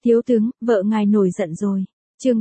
Thiếu tướng, vợ ngài nổi giận rồi. Chương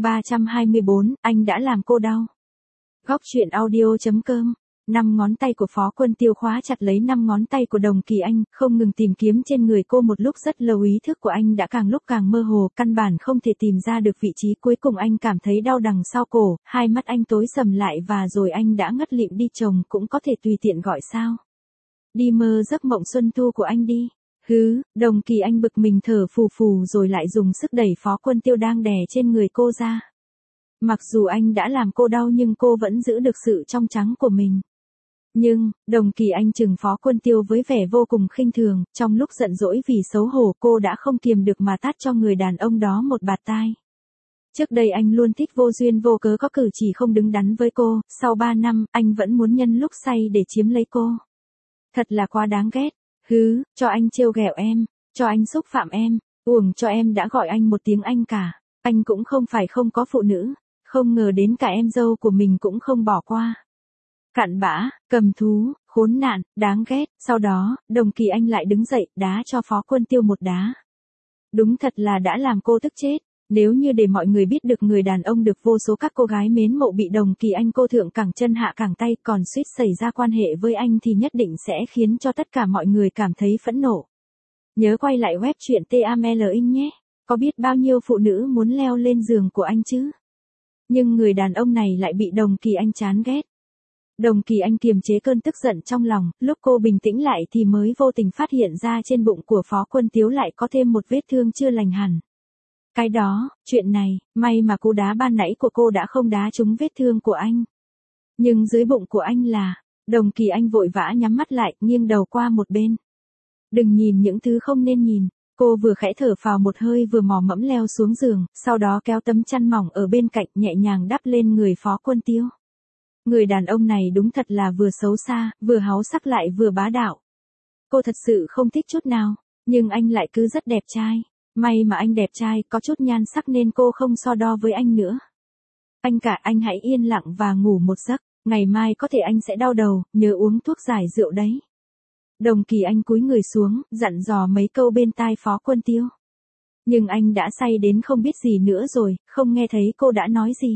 324, anh đã làm cô đau. Góc truyện audio.com. 5 ngón tay của Phó Quân Tiêu khóa chặt lấy 5 ngón tay của Đồng Kỳ Anh, không ngừng tìm kiếm trên người cô một lúc rất lâu. Ý thức của anh đã càng lúc càng mơ hồ, căn bản không thể tìm ra được vị trí. Cuối cùng anh cảm thấy đau đằng sau cổ, hai mắt anh tối sầm lại và rồi anh đã ngất lịm đi. Chồng cũng có thể tùy tiện gọi sao. Đi mơ giấc mộng xuân thu của anh đi. Hứ, Đồng Kỳ Anh bực mình thở phù phù rồi lại dùng sức đẩy Phó Quân Tiêu đang đè trên người cô ra. Mặc dù anh đã làm cô đau nhưng cô vẫn giữ được sự trong trắng của mình. Nhưng, Đồng Kỳ Anh chừng Phó Quân Tiêu với vẻ vô cùng khinh thường, trong lúc giận dỗi vì xấu hổ cô đã không kiềm được mà tát cho người đàn ông đó một bạt tai. Trước đây anh luôn thích vô duyên vô cớ có cử chỉ không đứng đắn với cô, sau 3 năm, anh vẫn muốn nhân lúc say để chiếm lấy cô. Thật là quá đáng ghét. Hứ, cho anh trêu ghẹo em, cho anh xúc phạm em, uổng cho em đã gọi anh một tiếng anh cả. Anh cũng không phải không có phụ nữ, không ngờ đến cả em dâu của mình cũng không bỏ qua. Cặn bã, cầm thú, khốn nạn, đáng ghét. Sau đó, Đồng Kỳ Anh lại đứng dậy, đá cho Phó Quân Tiêu một đá. Đúng thật là đã làm cô tức chết. Nếu như để mọi người biết được người đàn ông được vô số các cô gái mến mộ bị Đồng Kỳ Anh cô thượng cẳng chân hạ cẳng tay còn suýt xảy ra quan hệ với anh thì nhất định sẽ khiến cho tất cả mọi người cảm thấy phẫn nộ. Nhớ quay lại web truyện TAMLing nhé. Có biết bao nhiêu phụ nữ muốn leo lên giường của anh chứ? Nhưng người đàn ông này lại bị Đồng Kỳ Anh chán ghét. Đồng Kỳ Anh kiềm chế cơn tức giận trong lòng, lúc cô bình tĩnh lại thì mới vô tình phát hiện ra trên bụng của Phó Quân Tiêu lại có thêm một vết thương chưa lành hẳn. Cái đó, chuyện này, may mà cú đá ban nãy của cô đã không đá trúng vết thương của anh. Nhưng dưới bụng của anh là, Đồng Kỳ Anh vội vã nhắm mắt lại, nghiêng đầu qua một bên. Đừng nhìn những thứ không nên nhìn. Cô vừa khẽ thở phào một hơi vừa mò mẫm leo xuống giường, sau đó kéo tấm chăn mỏng ở bên cạnh nhẹ nhàng đắp lên người Phó Quân Tiêu. Người đàn ông này đúng thật là vừa xấu xa, vừa háu sắc lại vừa bá đạo. Cô thật sự không thích chút nào, nhưng anh lại cứ rất đẹp trai. May mà anh đẹp trai, có chút nhan sắc nên cô không so đo với anh nữa. Anh cả, anh hãy yên lặng và ngủ một giấc, ngày mai có thể anh sẽ đau đầu, nhớ uống thuốc giải rượu đấy. Đồng Kỳ Anh cúi người xuống, dặn dò mấy câu bên tai Phó Quân Tiêu. Nhưng anh đã say đến không biết gì nữa rồi, không nghe thấy cô đã nói gì.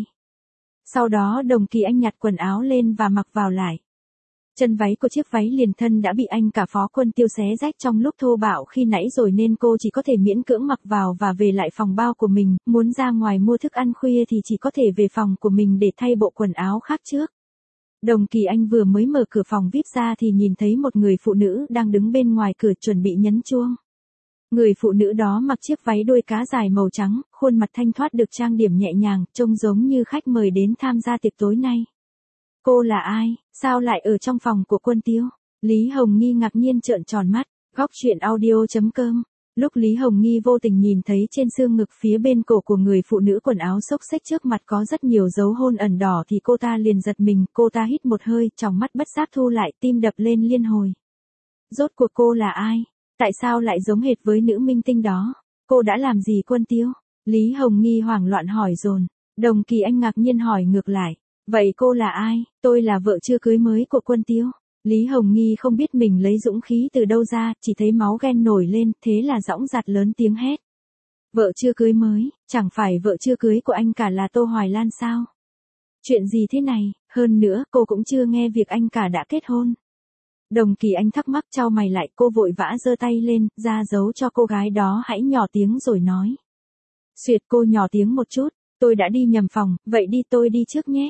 Sau đó Đồng Kỳ Anh nhặt quần áo lên và mặc vào lại. Chân váy của chiếc váy liền thân đã bị anh cả Phó Quân Tiêu xé rách trong lúc thô bạo khi nãy rồi nên cô chỉ có thể miễn cưỡng mặc vào và về lại phòng bao của mình, muốn ra ngoài mua thức ăn khuya thì chỉ có thể về phòng của mình để thay bộ quần áo khác trước. Đồng Kỳ Anh vừa mới mở cửa phòng VIP ra thì nhìn thấy một người phụ nữ đang đứng bên ngoài cửa chuẩn bị nhấn chuông. Người phụ nữ đó mặc chiếc váy đuôi cá dài màu trắng, khuôn mặt thanh thoát được trang điểm nhẹ nhàng, trông giống như khách mời đến tham gia tiệc tối nay. Cô là ai, sao lại ở trong phòng của Quân Tiêu? Lý Hồng Nghi ngạc nhiên trợn tròn mắt. Góc truyện audio.com. Lúc Lý Hồng Nghi vô tình nhìn thấy trên xương ngực phía bên cổ của người phụ nữ quần áo xốc xếch trước mặt có rất nhiều dấu hôn ẩn đỏ thì cô ta liền giật mình, cô ta hít một hơi, tròng mắt bất giác thu lại, tim đập lên liên hồi. Rốt cuộc cô là ai? Tại sao lại giống hệt với nữ minh tinh đó? Cô đã làm gì Quân Tiêu? Lý Hồng Nghi hoảng loạn hỏi dồn. Đồng Kỳ Anh ngạc nhiên hỏi ngược lại. Vậy cô là ai? Tôi là vợ chưa cưới mới của Quân Tiêu. Lý Hồng Nghi không biết mình lấy dũng khí từ đâu ra, chỉ thấy máu ghen nổi lên, thế là dõng dạc lớn tiếng hét. Vợ chưa cưới mới, chẳng phải vợ chưa cưới của anh cả là Tô Hoài Lan sao? Chuyện gì thế này, hơn nữa cô cũng chưa nghe việc anh cả đã kết hôn. Đồng Kỳ Anh thắc mắc chau mày lại, cô vội vã giơ tay lên, ra dấu cho cô gái đó hãy nhỏ tiếng rồi nói. Xuyệt, cô nhỏ tiếng một chút, tôi đã đi nhầm phòng, vậy đi tôi đi trước nhé.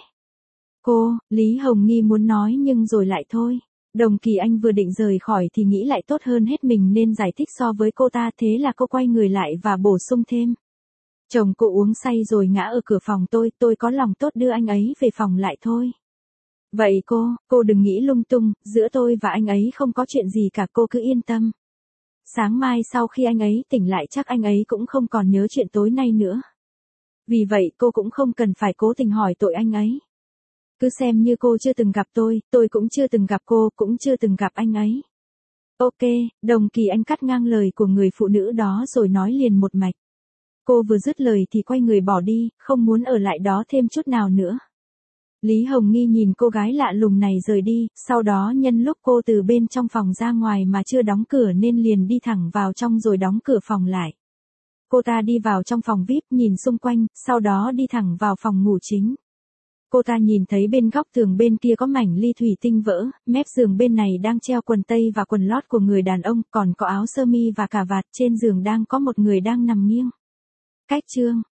Cô, Lý Hồng Nghi muốn nói nhưng rồi lại thôi. Đồng Kỳ Anh vừa định rời khỏi thì nghĩ lại tốt hơn hết mình nên giải thích so với cô ta, thế là cô quay người lại và bổ sung thêm. Chồng cô uống say rồi ngã ở cửa phòng tôi có lòng tốt đưa anh ấy về phòng lại thôi. Vậy cô đừng nghĩ lung tung, giữa tôi và anh ấy không có chuyện gì cả, cô cứ yên tâm. Sáng mai sau khi anh ấy tỉnh lại chắc anh ấy cũng không còn nhớ chuyện tối nay nữa. Vì vậy cô cũng không cần phải cố tình hỏi tội anh ấy. Cứ xem như cô chưa từng gặp tôi cũng chưa từng gặp cô, cũng chưa từng gặp anh ấy. Ok, Đồng Kỳ Anh cắt ngang lời của người phụ nữ đó rồi nói liền một mạch. Cô vừa dứt lời thì quay người bỏ đi, không muốn ở lại đó thêm chút nào nữa. Lý Hồng Nghi nhìn cô gái lạ lùng này rời đi, sau đó nhân lúc cô từ bên trong phòng ra ngoài mà chưa đóng cửa nên liền đi thẳng vào trong rồi đóng cửa phòng lại. Cô ta đi vào trong phòng VIP nhìn xung quanh, sau đó đi thẳng vào phòng ngủ chính. Cô ta nhìn thấy bên góc tường bên kia có mảnh ly thủy tinh vỡ, mép giường bên này đang treo quần tây và quần lót của người đàn ông, còn có áo sơ mi và cà vạt, trên giường đang có một người đang nằm nghiêng. Cách chương